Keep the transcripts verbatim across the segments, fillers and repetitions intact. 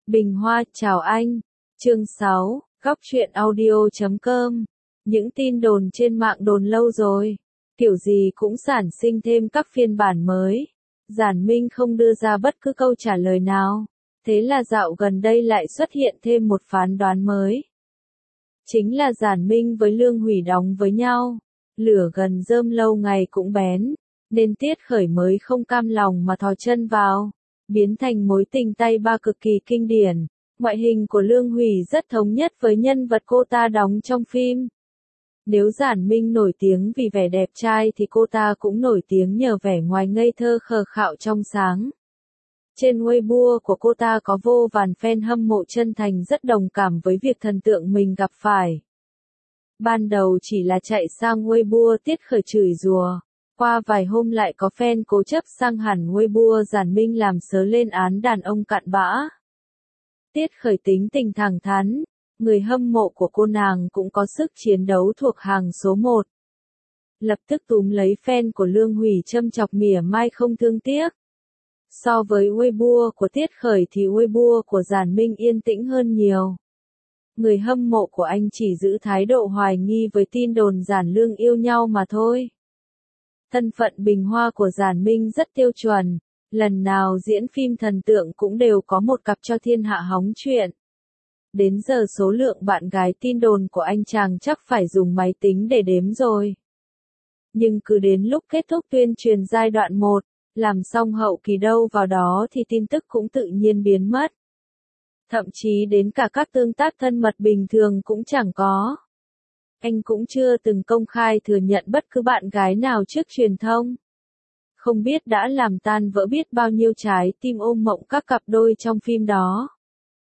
Bình Hoa chào anh. Chương sáu, góc truyện audio chấm com. Những tin đồn trên mạng đồn lâu rồi. Kiểu gì cũng sản sinh thêm các phiên bản mới. Giản Minh không đưa ra bất cứ câu trả lời nào. Thế là dạo gần đây lại xuất hiện thêm một phán đoán mới. Chính là Giản Minh với Lương Hủy đóng với nhau. Lửa gần rơm lâu ngày cũng bén. Nên Tiết Khởi mới không cam lòng mà thò chân vào. Biến thành mối tình tay ba cực kỳ kinh điển. Ngoại hình của Lương Hủy rất thống nhất với nhân vật cô ta đóng trong phim. Nếu Giản Minh nổi tiếng vì vẻ đẹp trai thì cô ta cũng nổi tiếng nhờ vẻ ngoài ngây thơ khờ khạo trong sáng. Trên Weibo của cô ta có vô vàn fan hâm mộ chân thành rất đồng cảm với việc thần tượng mình gặp phải. Ban đầu chỉ là chạy sang Weibo Tiết Khởi chửi rủa. Qua vài hôm lại có fan cố chấp sang hẳn Weibo Giản Minh làm sớ lên án đàn ông cặn bã. Tiết Khởi tính tình thẳng thắn, người hâm mộ của cô nàng cũng có sức chiến đấu thuộc hàng số một. Lập tức túm lấy fan của Lương Hủy châm chọc mỉa mai không thương tiếc. So với Weibo của Tiết Khởi thì Weibo của Giản Minh yên tĩnh hơn nhiều. Người hâm mộ của anh chỉ giữ thái độ hoài nghi với tin đồn Giản Lương yêu nhau mà thôi. Thân phận Bình Hoa của Giản Minh rất tiêu chuẩn, lần nào diễn phim thần tượng cũng đều có một cặp cho thiên hạ hóng chuyện. Đến giờ số lượng bạn gái tin đồn của anh chàng chắc phải dùng máy tính để đếm rồi. Nhưng cứ đến lúc kết thúc tuyên truyền giai đoạn một, làm xong hậu kỳ đâu vào đó thì tin tức cũng tự nhiên biến mất. Thậm chí đến cả các tương tác thân mật bình thường cũng chẳng có. Anh cũng chưa từng công khai thừa nhận bất cứ bạn gái nào trước truyền thông. Không biết đã làm tan vỡ biết bao nhiêu trái tim ôm mộng các cặp đôi trong phim đó.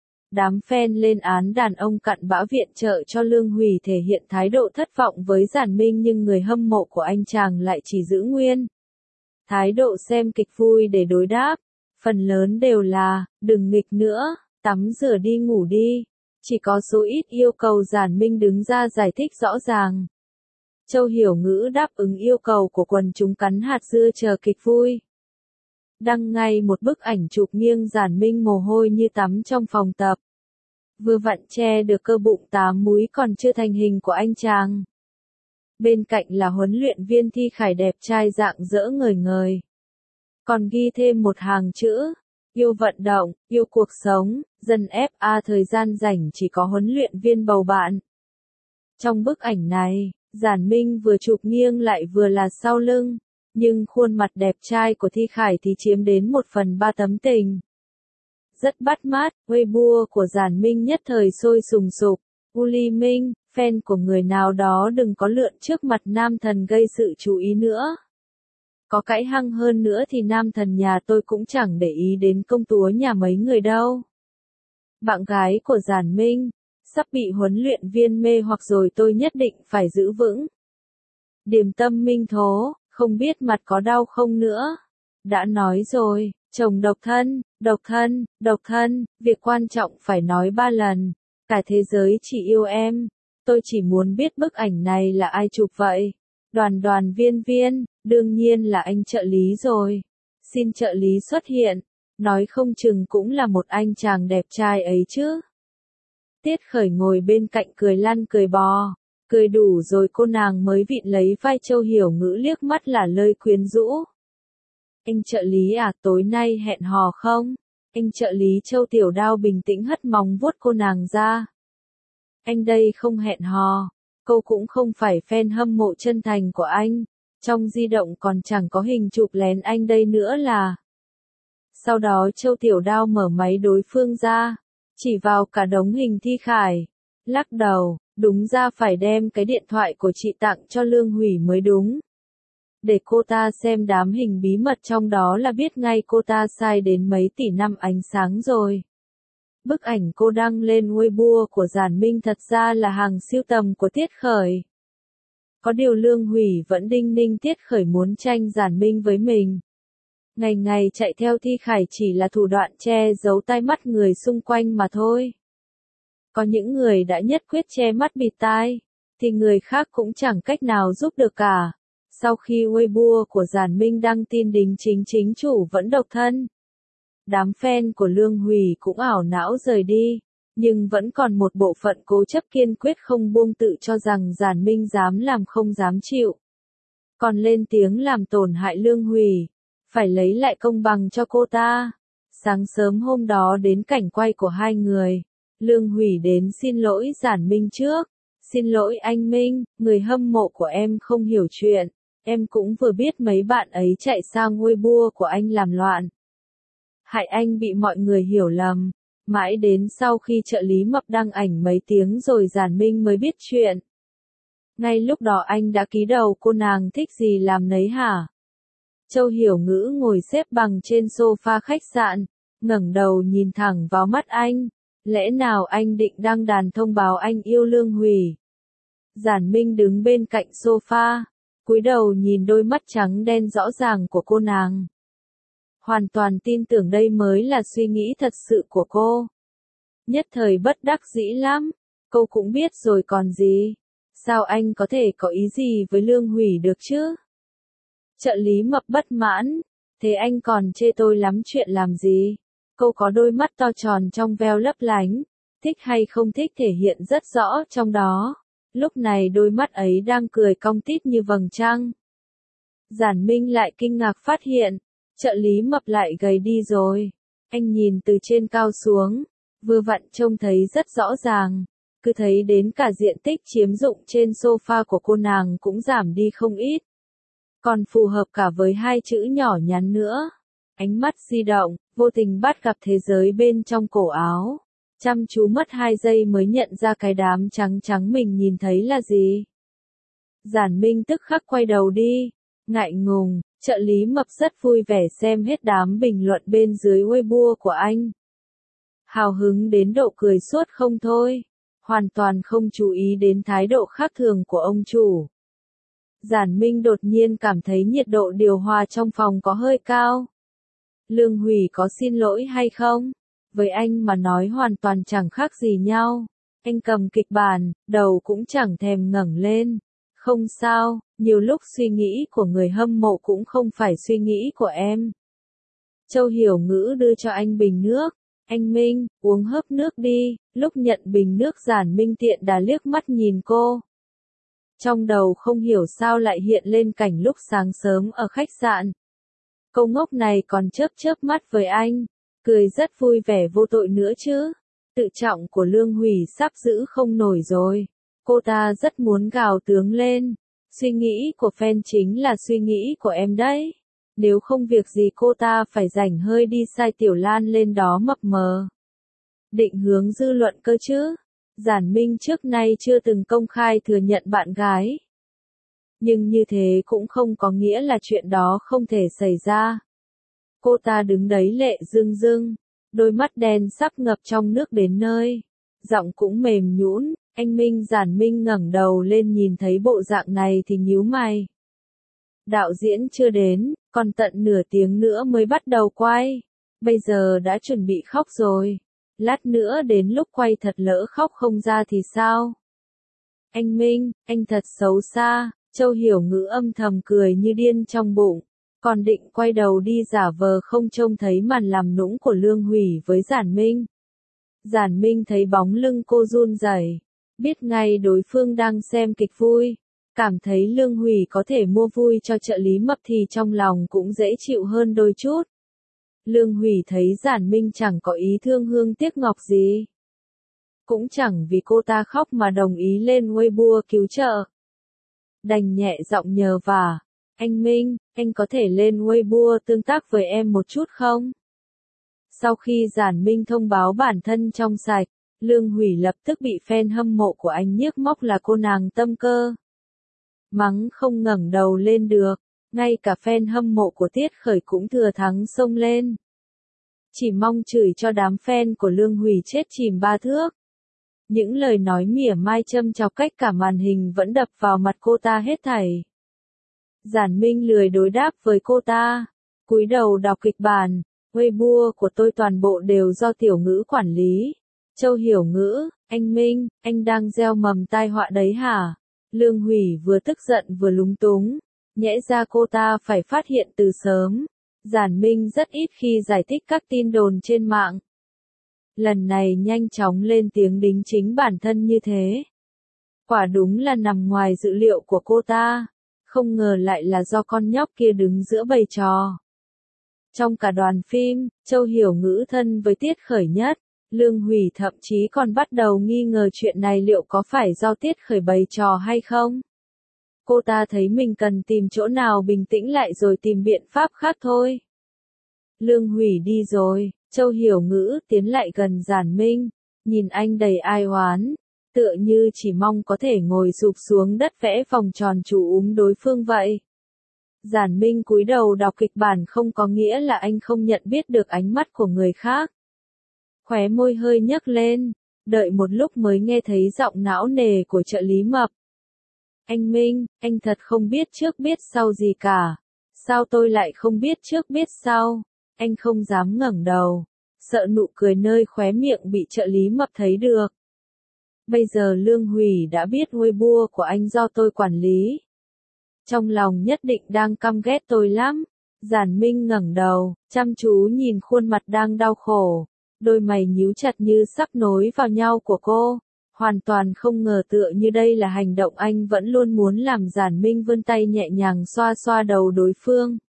Đám fan lên án đàn ông cặn bã viện trợ cho Lương Hủy thể hiện thái độ thất vọng với Giản Minh, nhưng người hâm mộ của anh chàng lại chỉ giữ nguyên thái độ xem kịch vui để đối đáp. Phần lớn đều là, đừng nghịch nữa, tắm rửa đi ngủ đi. Chỉ có số ít yêu cầu Giản Minh đứng ra giải thích rõ ràng. Châu Hiểu Ngữ đáp ứng yêu cầu của quần chúng cắn hạt dưa chờ kịch vui. Đăng ngay một bức ảnh chụp nghiêng Giản Minh mồ hôi như tắm trong phòng tập. Vừa vặn che được cơ bụng tám múi còn chưa thành hình của anh chàng. Bên cạnh là huấn luyện viên Thi Khải đẹp trai rạng rỡ ngời ngời. Còn ghi thêm một hàng chữ. Yêu vận động, yêu cuộc sống, dân ép a thời gian rảnh chỉ có huấn luyện viên bầu bạn. Trong bức ảnh này, Giản Minh vừa chụp nghiêng lại vừa là sau lưng, nhưng khuôn mặt đẹp trai của Thi Khải thì chiếm đến một phần ba tấm tình. Rất bắt mắt, Weibo của Giản Minh nhất thời sôi sùng sục. Uli Minh, fan của người nào đó đừng có lượn trước mặt nam thần gây sự chú ý nữa. Có cãi hăng hơn nữa thì nam thần nhà tôi cũng chẳng để ý đến công chúa nhà mấy người đâu. Bạn gái của Giản Minh, sắp bị huấn luyện viên mê hoặc rồi, tôi nhất định phải giữ vững. Điềm Tâm Minh Thố, không biết mặt có đau không nữa. Đã nói rồi, chồng độc thân, độc thân, độc thân, việc quan trọng phải nói ba lần. Cả thế giới chỉ yêu em. Tôi chỉ muốn biết bức ảnh này là ai chụp vậy. Đoàn Đoàn Viên Viên, đương nhiên là anh trợ lý rồi. Xin trợ lý xuất hiện. Nói không chừng cũng là một anh chàng đẹp trai ấy chứ. Tiết Khởi ngồi bên cạnh cười lăn cười bò. Cười đủ rồi cô nàng mới vịn lấy vai Châu Hiểu Ngữ liếc mắt là lời quyến rũ. Anh trợ lý à, tối nay hẹn hò không? Anh trợ lý Châu Tiểu Đao bình tĩnh hất móng vuốt cô nàng ra. Anh đây không hẹn hò. Cô cũng không phải fan hâm mộ chân thành của anh. Trong di động còn chẳng có hình chụp lén anh đây nữa là. Sau đó Châu Tiểu Đao mở máy đối phương ra. Chỉ vào cả đống hình Thi Khải. Lắc đầu, đúng ra phải đem cái điện thoại của chị tặng cho Lương Hủy mới đúng. Để cô ta xem đám hình bí mật trong đó là biết ngay cô ta sai đến mấy tỷ năm ánh sáng rồi. Bức ảnh cô đăng lên Weibo của Giản Minh thật ra là hàng sưu tầm của Tiết Khởi. Có điều Lương Hủy vẫn đinh ninh Tiết Khởi muốn tranh Giản Minh với mình. Ngày ngày chạy theo Thi Khải chỉ là thủ đoạn che giấu tai mắt người xung quanh mà thôi. Có những người đã nhất quyết che mắt bịt tai, thì người khác cũng chẳng cách nào giúp được cả. Sau khi Weibo của Giản Minh đăng tin đính chính chính chủ vẫn độc thân. Đám fan của Lương Hủy cũng ảo não rời đi, nhưng vẫn còn một bộ phận cố chấp kiên quyết không buông tự cho rằng Giản Minh dám làm không dám chịu. Còn lên tiếng làm tổn hại Lương Hủy, phải lấy lại công bằng cho cô ta. Sáng sớm hôm đó đến cảnh quay của hai người, Lương Hủy đến xin lỗi Giản Minh trước. Xin lỗi anh Minh, người hâm mộ của em không hiểu chuyện, em cũng vừa biết mấy bạn ấy chạy sang Weibo của anh làm loạn. Hại anh bị mọi người hiểu lầm, mãi đến sau khi trợ lý Mập đăng ảnh mấy tiếng rồi Giản Minh mới biết chuyện. Ngay lúc đó anh đã ký đầu cô nàng thích gì làm nấy hả? Châu Hiểu Ngữ ngồi xếp bằng trên sofa khách sạn, ngẩng đầu nhìn thẳng vào mắt anh. Lẽ nào anh định đăng đàn thông báo anh yêu Lương Hủy? Giản Minh đứng bên cạnh sofa, cúi đầu nhìn đôi mắt trắng đen rõ ràng của cô nàng. Hoàn toàn tin tưởng đây mới là suy nghĩ thật sự của cô. Nhất thời bất đắc dĩ lắm, cô cũng biết rồi còn gì. Sao anh có thể có ý gì với Lương Hủy được chứ? Trợ lý Mập bất mãn, thế anh còn chê tôi lắm chuyện làm gì? Cô có đôi mắt to tròn trong veo lấp lánh, thích hay không thích thể hiện rất rõ trong đó. Lúc này đôi mắt ấy đang cười cong tít như vầng trăng. Giản Minh lại kinh ngạc phát hiện, trợ lý Mập lại gầy đi rồi. Anh nhìn từ trên cao xuống, vừa vặn trông thấy rất rõ ràng, cứ thấy đến cả diện tích chiếm dụng trên sofa của cô nàng cũng giảm đi không ít. Còn phù hợp cả với hai chữ nhỏ nhắn nữa. Ánh mắt di động, vô tình bắt gặp thế giới bên trong cổ áo. Chăm chú mất hai giây mới nhận ra cái đám trắng trắng mình nhìn thấy là gì. Giản Minh tức khắc quay đầu đi, ngại ngùng, trợ lý Mập rất vui vẻ xem hết đám bình luận bên dưới Weibo của anh. Hào hứng đến độ cười suốt không thôi, hoàn toàn không chú ý đến thái độ khác thường của ông chủ. Giản Minh đột nhiên cảm thấy nhiệt độ điều hòa trong phòng có hơi cao. Lương Hủy có xin lỗi hay không? Với anh mà nói hoàn toàn chẳng khác gì nhau. Anh cầm kịch bản, đầu cũng chẳng thèm ngẩng lên. Không sao, nhiều lúc suy nghĩ của người hâm mộ cũng không phải suy nghĩ của em. Châu Hiểu Ngữ đưa cho anh bình nước. Anh Minh, uống hớp nước đi. Lúc nhận bình nước Giản Minh tiện đà liếc mắt nhìn cô. Trong đầu không hiểu sao lại hiện lên cảnh lúc sáng sớm ở khách sạn. Cô ngốc này còn chớp chớp mắt với anh, cười rất vui vẻ vô tội nữa chứ. Tự trọng của Lương Hủy sắp giữ không nổi rồi. Cô ta rất muốn gào tướng lên. Suy nghĩ của fan chính là suy nghĩ của em đấy. Nếu không việc gì cô ta phải rảnh hơi đi sai Tiểu Lan lên đó mập mờ. Định hướng dư luận cơ chứ. Giản Minh trước nay chưa từng công khai thừa nhận bạn gái. Nhưng như thế cũng không có nghĩa là chuyện đó không thể xảy ra. Cô ta đứng đấy lệ rưng rưng, đôi mắt đen sắp ngập trong nước đến nơi. Giọng cũng mềm nhũn. Anh Minh Giản Minh ngẩng đầu lên nhìn thấy bộ dạng này thì nhíu mày. Đạo diễn chưa đến, còn tận nửa tiếng nữa mới bắt đầu quay. Bây giờ đã chuẩn bị khóc rồi. Lát nữa đến lúc quay thật lỡ khóc không ra thì sao? Anh Minh, anh thật xấu xa. Châu Hiểu Ngữ âm thầm cười như điên trong bụng. Còn định quay đầu đi giả vờ không trông thấy màn làm nũng của Lương Hủy với Giản Minh. Giản Minh thấy bóng lưng cô run rẩy, biết ngay đối phương đang xem kịch vui. Cảm thấy Lương Hủy có thể mua vui cho trợ lý Mập thì trong lòng cũng dễ chịu hơn đôi chút. Lương Hủy thấy Giản Minh chẳng có ý thương hương tiếc ngọc gì. Cũng chẳng vì cô ta khóc mà đồng ý lên Weibo cứu trợ. Đành nhẹ giọng nhờ vả. Anh Minh, anh có thể lên Weibo tương tác với em một chút không? Sau khi Giản Minh thông báo bản thân trong sạch, Lương Hủy lập tức bị fan hâm mộ của anh nhiếc móc là cô nàng tâm cơ. Mắng không ngẩng đầu lên được, ngay cả fan hâm mộ của Tiết Khởi cũng thừa thắng xông lên. Chỉ mong chửi cho đám fan của Lương Hủy chết chìm ba thước. Những lời nói mỉa mai châm chọc cách cả màn hình vẫn đập vào mặt cô ta hết thảy. Giản Minh lười đối đáp với cô ta, cúi đầu đọc kịch bản. Weibo của tôi toàn bộ đều do Tiểu Ngữ quản lý. Châu Hiểu Ngữ, anh Minh, anh đang gieo mầm tai họa đấy hả? Lương Hủy vừa tức giận vừa lúng túng, nhẽ ra cô ta phải phát hiện từ sớm. Giản Minh rất ít khi giải thích các tin đồn trên mạng. Lần này nhanh chóng lên tiếng đính chính bản thân như thế. Quả đúng là nằm ngoài dự liệu của cô ta, không ngờ lại là do con nhóc kia đứng giữa bầy trò. Trong cả đoàn phim, Châu Hiểu Ngữ thân với Tiết Khởi nhất, Lương Hủy thậm chí còn bắt đầu nghi ngờ chuyện này liệu có phải do Tiết Khởi bày trò hay không. Cô ta thấy mình cần tìm chỗ nào bình tĩnh lại rồi tìm biện pháp khác thôi. Lương Hủy đi rồi, Châu Hiểu Ngữ tiến lại gần Giản Minh, nhìn anh đầy ai oán, tựa như chỉ mong có thể ngồi sụp xuống đất vẽ vòng tròn chú úm đối phương vậy. Giản Minh cúi đầu đọc kịch bản không có nghĩa là anh không nhận biết được ánh mắt của người khác. Khóe môi hơi nhấc lên, đợi một lúc mới nghe thấy giọng não nề của trợ lý Mập. Anh Minh, anh thật không biết trước biết sau gì cả. Sao tôi lại không biết trước biết sau? Anh không dám ngẩng đầu, sợ nụ cười nơi khóe miệng bị trợ lý Mập thấy được. Bây giờ Lương Hủy đã biết Weibo của anh do tôi quản lý. Trong lòng nhất định đang căm ghét tôi lắm. Giản Minh ngẩng đầu, chăm chú nhìn khuôn mặt đang đau khổ, đôi mày nhíu chặt như sắp nối vào nhau của cô. Hoàn toàn không ngờ tựa như đây là hành động anh vẫn luôn muốn làm. Giản Minh vươn tay nhẹ nhàng xoa xoa đầu đối phương.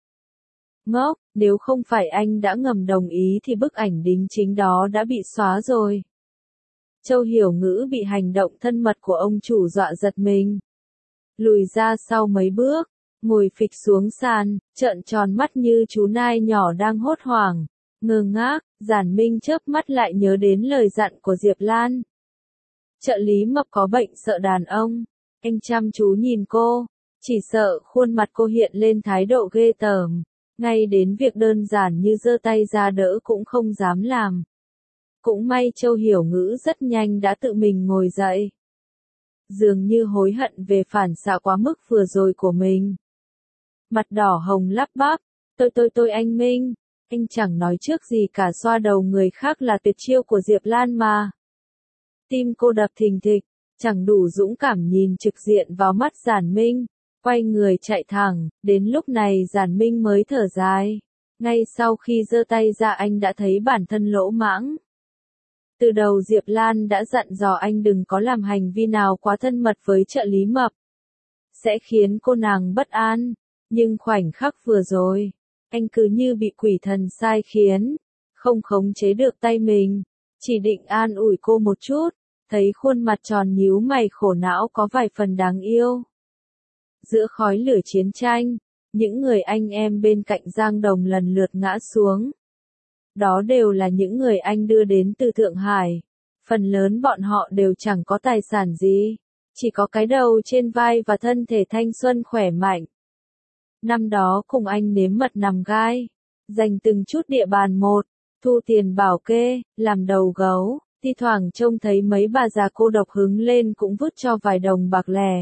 Ngốc, nếu không phải anh đã ngầm đồng ý thì bức ảnh đính chính đó đã bị xóa rồi. Châu Hiểu Ngữ bị hành động thân mật của ông chủ dọa giật mình. Lùi ra sau mấy bước, ngồi phịch xuống sàn, trợn tròn mắt như chú nai nhỏ đang hốt hoảng, ngơ ngác. Giản Minh chớp mắt lại nhớ đến lời dặn của Diệp Lan. Trợ lý Mập có bệnh sợ đàn ông. Anh chăm chú nhìn cô, chỉ sợ khuôn mặt cô hiện lên thái độ ghê tởm, ngay đến việc đơn giản như giơ tay ra đỡ cũng không dám làm. Cũng may Châu Hiểu Ngữ rất nhanh đã tự mình ngồi dậy. Dường như hối hận về phản xạ quá mức vừa rồi của mình. Mặt đỏ hồng lắp bắp, tôi tôi tôi anh Minh, anh chẳng nói trước gì cả, xoa đầu người khác là tuyệt chiêu của Diệp Lan mà. Tim cô đập thình thịch, chẳng đủ dũng cảm nhìn trực diện vào mắt Giản Minh, quay người chạy thẳng. Đến lúc này Giản Minh mới thở dài. Ngay sau khi giơ tay ra anh đã thấy bản thân lỗ mãng. Từ đầu Diệp Lan đã dặn dò anh đừng có làm hành vi nào quá thân mật với trợ lý Mập, sẽ khiến cô nàng bất an. Nhưng khoảnh khắc vừa rồi, anh cứ như bị quỷ thần sai khiến, không khống chế được tay mình, chỉ định an ủi cô một chút, thấy khuôn mặt tròn nhíu mày khổ não có vài phần đáng yêu. Giữa khói lửa chiến tranh, những người anh em bên cạnh Giang Đồng lần lượt ngã xuống. Đó đều là những người anh đưa đến từ Thượng Hải. Phần lớn bọn họ đều chẳng có tài sản gì, chỉ có cái đầu trên vai và thân thể thanh xuân khỏe mạnh. Năm đó cùng anh nếm mật nằm gai, giành từng chút địa bàn một, thu tiền bảo kê, làm đầu gấu, thi thoảng trông thấy mấy bà già cô độc hứng lên cũng vứt cho vài đồng bạc lẻ.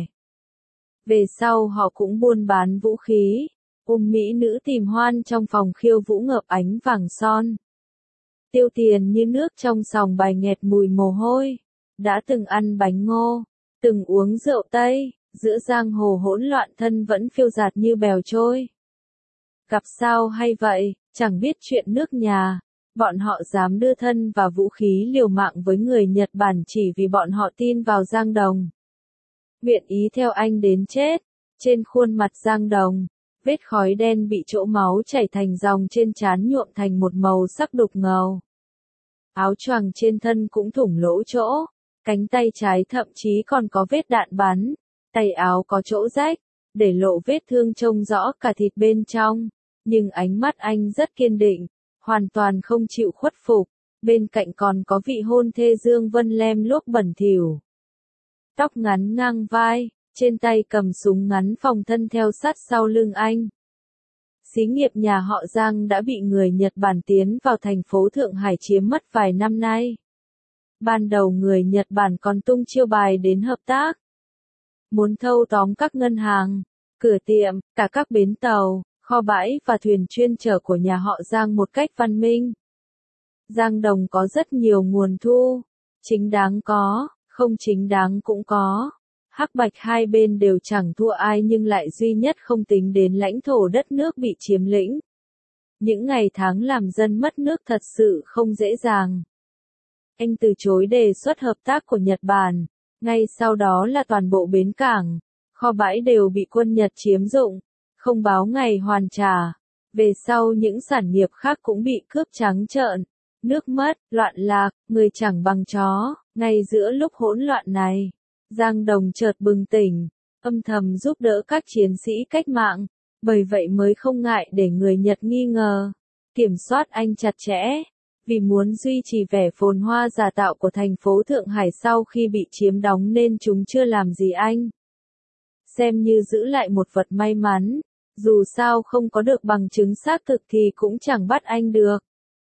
Về sau họ cũng buôn bán vũ khí, ôm mỹ nữ tìm hoan trong phòng khiêu vũ ngợp ánh vàng son. Tiêu tiền như nước trong sòng bài nghẹt mùi mồ hôi, đã từng ăn bánh ngô, từng uống rượu Tây, giữa giang hồ hỗn loạn thân vẫn phiêu dạt như bèo trôi. Gặp sao hay vậy, chẳng biết chuyện nước nhà, bọn họ dám đưa thân và vũ khí liều mạng với người Nhật Bản chỉ vì bọn họ tin vào Giang Đồng. Nguyện ý theo anh đến chết. Trên khuôn mặt Giang Đồng, vết khói đen bị chỗ máu chảy thành dòng trên trán nhuộm thành một màu sắc đục ngầu. Áo choàng trên thân cũng thủng lỗ chỗ, cánh tay trái thậm chí còn có vết đạn bắn, tay áo có chỗ rách, để lộ vết thương trông rõ cả thịt bên trong. Nhưng ánh mắt anh rất kiên định, hoàn toàn không chịu khuất phục. Bên cạnh còn có vị hôn thê Dương Vân lem luốc bẩn thỉu. Tóc ngắn ngang vai, trên tay cầm súng ngắn phòng thân theo sát sau lưng anh. Xí nghiệp nhà họ Giang đã bị người Nhật Bản tiến vào thành phố Thượng Hải chiếm mất vài năm nay. Ban đầu người Nhật Bản còn tung chiêu bài đến hợp tác. Muốn thâu tóm các ngân hàng, cửa tiệm, cả các bến tàu, kho bãi và thuyền chuyên chở của nhà họ Giang một cách văn minh. Giang Đồng có rất nhiều nguồn thu, chính đáng có, không chính đáng cũng có. Hắc bạch hai bên đều chẳng thua ai nhưng lại duy nhất không tính đến lãnh thổ đất nước bị chiếm lĩnh. Những ngày tháng làm dân mất nước thật sự không dễ dàng. Anh từ chối đề xuất hợp tác của Nhật Bản, ngay sau đó là toàn bộ bến cảng, kho bãi đều bị quân Nhật chiếm dụng, không báo ngày hoàn trả. Về sau những sản nghiệp khác cũng bị cướp trắng trợn, nước mất, loạn lạc, người chẳng bằng chó. Ngay giữa lúc hỗn loạn này, Giang Đồng chợt bừng tỉnh, âm thầm giúp đỡ các chiến sĩ cách mạng, bởi vậy mới không ngại để người Nhật nghi ngờ, kiểm soát anh chặt chẽ, vì muốn duy trì vẻ phồn hoa giả tạo của thành phố Thượng Hải sau khi bị chiếm đóng nên chúng chưa làm gì anh. Xem như giữ lại một vật may mắn, dù sao không có được bằng chứng xác thực thì cũng chẳng bắt anh được.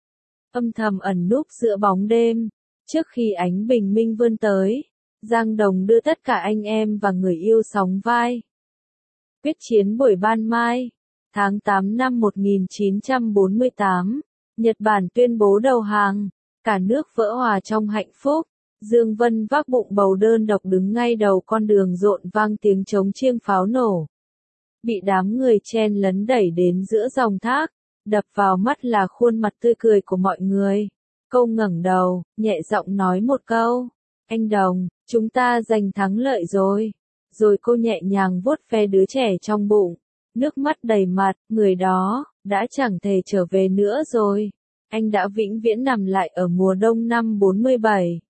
Âm thầm ẩn núp giữa bóng đêm, trước khi ánh bình minh vươn tới, Giang Đồng đưa tất cả anh em và người yêu sóng vai. Quyết chiến buổi ban mai, tháng tám năm một nghìn chín trăm bốn mươi tám, Nhật Bản tuyên bố đầu hàng, cả nước vỡ hòa trong hạnh phúc. Dương Vân vác bụng bầu đơn độc đứng ngay đầu con đường rộn vang tiếng trống chiêng pháo nổ. Bị đám người chen lấn đẩy đến giữa dòng thác, đập vào mắt là khuôn mặt tươi cười của mọi người. Cô ngẩng đầu, nhẹ giọng nói một câu, anh Đồng, chúng ta giành thắng lợi rồi. Rồi cô nhẹ nhàng vuốt ve đứa trẻ trong bụng, nước mắt đầy mặt, người đó, đã chẳng thể trở về nữa rồi. Anh đã vĩnh viễn nằm lại ở mùa đông năm bốn mươi bảy.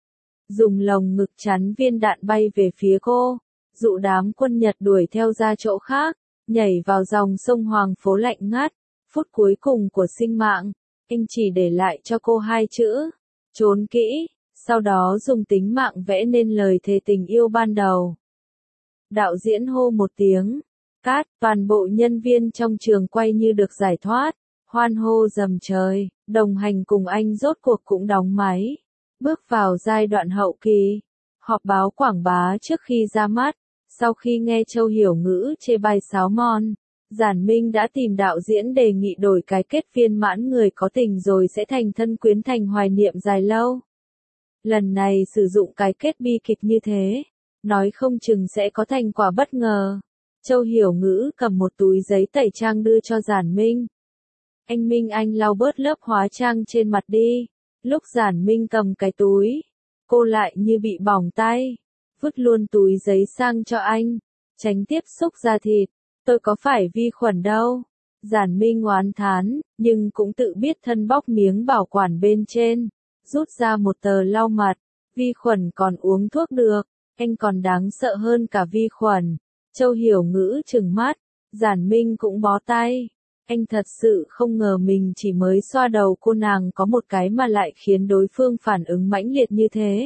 Dùng lồng ngực chắn viên đạn bay về phía cô, dụ đám quân Nhật đuổi theo ra chỗ khác, nhảy vào dòng sông Hoàng Phố lạnh ngắt. Phút cuối cùng của sinh mạng, anh chỉ để lại cho cô hai chữ, trốn kỹ, sau đó dùng tính mạng vẽ nên lời thề tình yêu ban đầu. Đạo diễn hô một tiếng, cát, toàn bộ nhân viên trong trường quay như được giải thoát, hoan hô rầm trời, đồng hành cùng anh rốt cuộc cũng đóng máy, bước vào giai đoạn hậu kỳ, họp báo quảng bá trước khi ra mắt. Sau khi nghe Châu Hiểu Ngữ chê bai sáo mon, Giản Minh đã tìm đạo diễn đề nghị đổi cái kết viên mãn người có tình rồi sẽ thành thân quyến thành hoài niệm dài lâu. Lần này sử dụng cái kết bi kịch như thế, nói không chừng sẽ có thành quả bất ngờ. Châu Hiểu Ngữ cầm một túi giấy tẩy trang đưa cho Giản Minh. Anh Minh anh lau bớt lớp hóa trang trên mặt đi. Lúc Giản Minh cầm cái túi, cô lại như bị bỏng tay, vứt luôn túi giấy sang cho anh, tránh tiếp xúc da thịt. Tôi có phải vi khuẩn đâu. Giản Minh oán thán, nhưng cũng tự biết thân bóc miếng bảo quản bên trên, rút ra một tờ lau mặt. Vi khuẩn còn uống thuốc được, anh còn đáng sợ hơn cả vi khuẩn. Châu Hiểu Ngữ trừng mắt, Giản Minh cũng bó tay. Anh thật sự không ngờ mình chỉ mới xoa đầu cô nàng có một cái mà lại khiến đối phương phản ứng mãnh liệt như thế.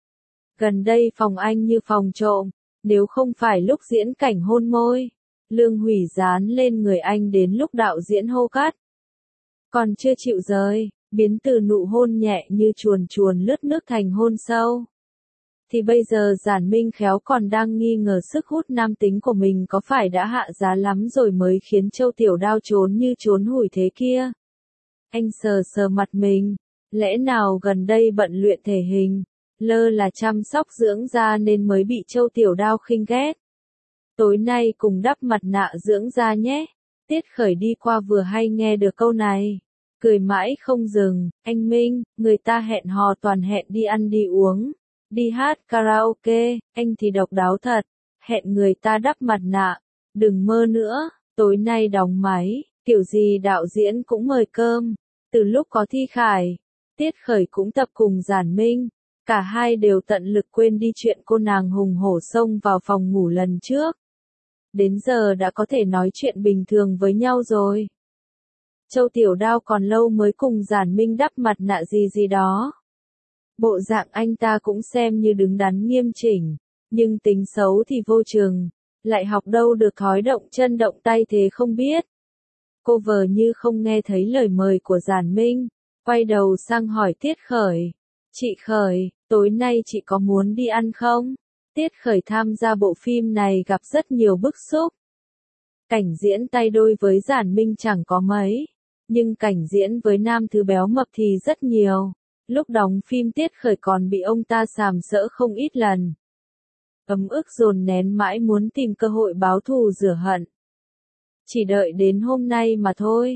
Gần đây phòng anh như phòng trộm, nếu không phải lúc diễn cảnh hôn môi, Lương Hủy dán lên người anh đến lúc đạo diễn hô cắt. Còn chưa chịu rời, biến từ nụ hôn nhẹ như chuồn chuồn lướt nước thành hôn sâu. Thì bây giờ Giản Minh khéo còn đang nghi ngờ sức hút nam tính của mình có phải đã hạ giá lắm rồi mới khiến Châu Tiểu Đao trốn như trốn hủi thế kia. Anh sờ sờ mặt mình, lẽ nào gần đây bận luyện thể hình, lơ là chăm sóc dưỡng da nên mới bị Châu Tiểu Đao khinh ghét. Tối nay cùng đắp mặt nạ dưỡng da nhé. Tiết Khởi đi qua vừa hay nghe được câu này, cười mãi không dừng. Anh Minh, người ta hẹn hò toàn hẹn đi ăn đi uống, đi hát karaoke, anh thì độc đáo thật, hẹn người ta đắp mặt nạ, đừng mơ nữa. Tối nay đóng máy, kiểu gì đạo diễn cũng mời cơm. Từ lúc có Thi Khải, Tiết Khởi cũng tập cùng Giản Minh, cả hai đều tận lực quên đi chuyện cô nàng hùng hổ xông vào phòng ngủ lần trước. Đến giờ đã có thể nói chuyện bình thường với nhau rồi. Châu Tiểu Đao còn lâu mới cùng Giản Minh đắp mặt nạ gì gì đó. Bộ dạng anh ta cũng xem như đứng đắn nghiêm chỉnh, nhưng tính xấu thì vô chừng, lại học đâu được thói động chân động tay thế không biết. Cô vờ như không nghe thấy lời mời của Giản Minh, quay đầu sang hỏi Tiết Khởi. Chị Khởi, tối nay chị có muốn đi ăn không? Tiết Khởi tham gia bộ phim này gặp rất nhiều bức xúc. Cảnh diễn tay đôi với Giản Minh chẳng có mấy, nhưng cảnh diễn với nam thứ béo mập thì rất nhiều. Lúc đóng phim Tiết Khởi còn bị ông ta sàm sỡ không ít lần. Ấm ức dồn nén mãi muốn tìm cơ hội báo thù rửa hận. Chỉ đợi đến hôm nay mà thôi.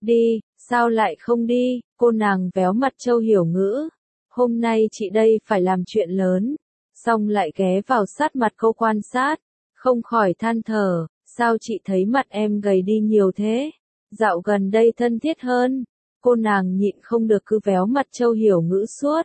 Đi, sao lại không đi, cô nàng véo mặt Châu Hiểu Ngữ. Hôm nay chị đây phải làm chuyện lớn. Xong lại ghé vào sát mặt cô quan sát. Không khỏi than thở, sao chị thấy mặt em gầy đi nhiều thế? Dạo gần đây thân thiết hơn. Cô nàng nhịn không được cứ véo mặt Châu Hiểu Ngữ suốt.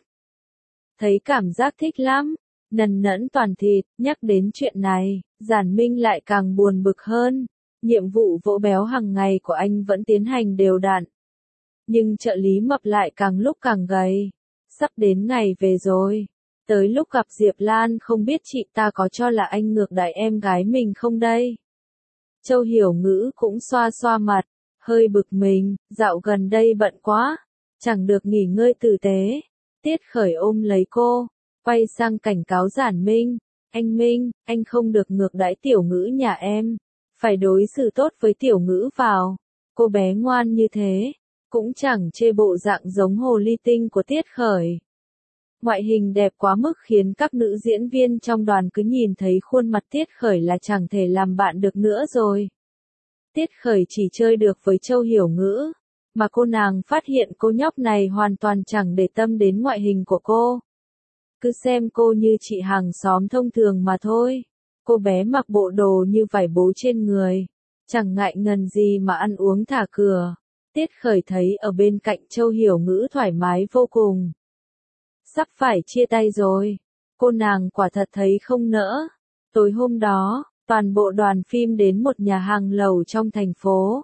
Thấy cảm giác thích lắm. Nần nẫn toàn thịt, nhắc đến chuyện này, Giản Minh lại càng buồn bực hơn. Nhiệm vụ vỗ béo hàng ngày của anh vẫn tiến hành đều đặn. Nhưng trợ lý mập lại càng lúc càng gầy. Sắp đến ngày về rồi. Tới lúc gặp Diệp Lan không biết chị ta có cho là anh ngược đãi em gái mình không đây? Châu Hiểu Ngữ cũng xoa xoa mặt, hơi bực mình, dạo gần đây bận quá, chẳng được nghỉ ngơi tử tế. Tiết Khởi ôm lấy cô, quay sang cảnh cáo Giản Minh, anh Minh, anh không được ngược đãi Tiểu Ngữ nhà em, phải đối xử tốt với Tiểu Ngữ vào. Cô bé ngoan như thế, cũng chẳng chê bộ dạng giống hồ ly tinh của Tiết Khởi. Ngoại hình đẹp quá mức khiến các nữ diễn viên trong đoàn cứ nhìn thấy khuôn mặt Tiết Khởi là chẳng thể làm bạn được nữa rồi. Tiết Khởi chỉ chơi được với Châu Hiểu Ngữ, mà cô nàng phát hiện cô nhóc này hoàn toàn chẳng để tâm đến ngoại hình của cô. Cứ xem cô như chị hàng xóm thông thường mà thôi. Cô bé mặc bộ đồ như vải bố trên người, chẳng ngại ngần gì mà ăn uống thả cửa. Tiết Khởi thấy ở bên cạnh Châu Hiểu Ngữ thoải mái vô cùng. Sắp phải chia tay rồi. Cô nàng quả thật thấy không nỡ. Tối hôm đó, toàn bộ đoàn phim đến một nhà hàng lầu trong thành phố.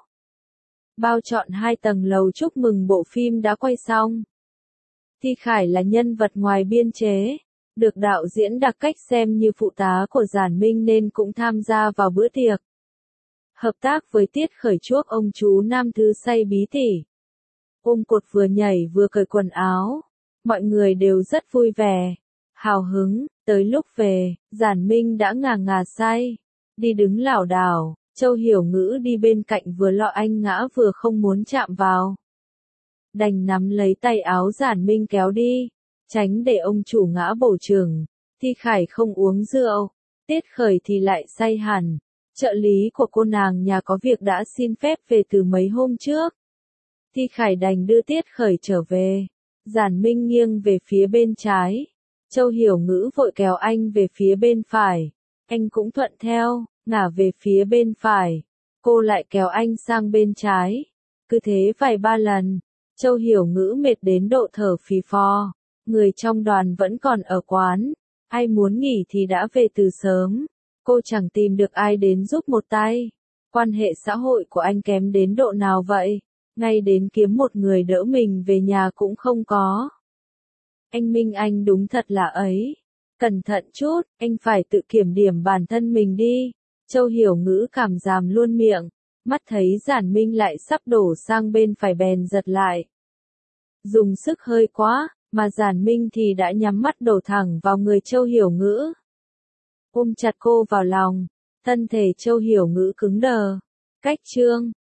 Bao trọn hai tầng lầu chúc mừng bộ phim đã quay xong. Thi Khải là nhân vật ngoài biên chế, được đạo diễn đặc cách xem như phụ tá của Giản Minh nên cũng tham gia vào bữa tiệc. Hợp tác với Tiết Khởi chuốc ông chú Nam Thứ say bí tỉ. Ôm cột vừa nhảy vừa cởi quần áo. Mọi người đều rất vui vẻ, hào hứng. Tới lúc về, Giản Minh đã ngà ngà say, đi đứng lảo đảo. Châu Hiểu Ngữ đi bên cạnh vừa lo anh ngã vừa không muốn chạm vào. Đành nắm lấy tay áo Giản Minh kéo đi, tránh để ông chủ ngã bổ chừng. Thi Khải không uống rượu, Tiết Khởi thì lại say hẳn. Trợ lý của cô nàng nhà có việc đã xin phép về từ mấy hôm trước. Thi Khải đành đưa Tiết Khởi trở về. Giản Minh nghiêng về phía bên trái. Châu Hiểu Ngữ vội kéo anh về phía bên phải. Anh cũng thuận theo, ngả về phía bên phải. Cô lại kéo anh sang bên trái. Cứ thế vài ba lần. Châu Hiểu Ngữ mệt đến độ thở phì phò. Người trong đoàn vẫn còn ở quán. Ai muốn nghỉ thì đã về từ sớm. Cô chẳng tìm được ai đến giúp một tay. Quan hệ xã hội của anh kém đến độ nào vậy? Ngay đến kiếm một người đỡ mình về nhà cũng không có. Anh Minh anh đúng thật là ấy. Cẩn thận chút, anh phải tự kiểm điểm bản thân mình đi. Châu Hiểu Ngữ cảm giảm luôn miệng. Mắt thấy Giản Minh lại sắp đổ sang bên phải bèn giật lại. Dùng sức hơi quá, mà Giản Minh thì đã nhắm mắt đổ thẳng vào người Châu Hiểu Ngữ. Ôm chặt cô vào lòng, thân thể Châu Hiểu Ngữ cứng đờ. Cách chương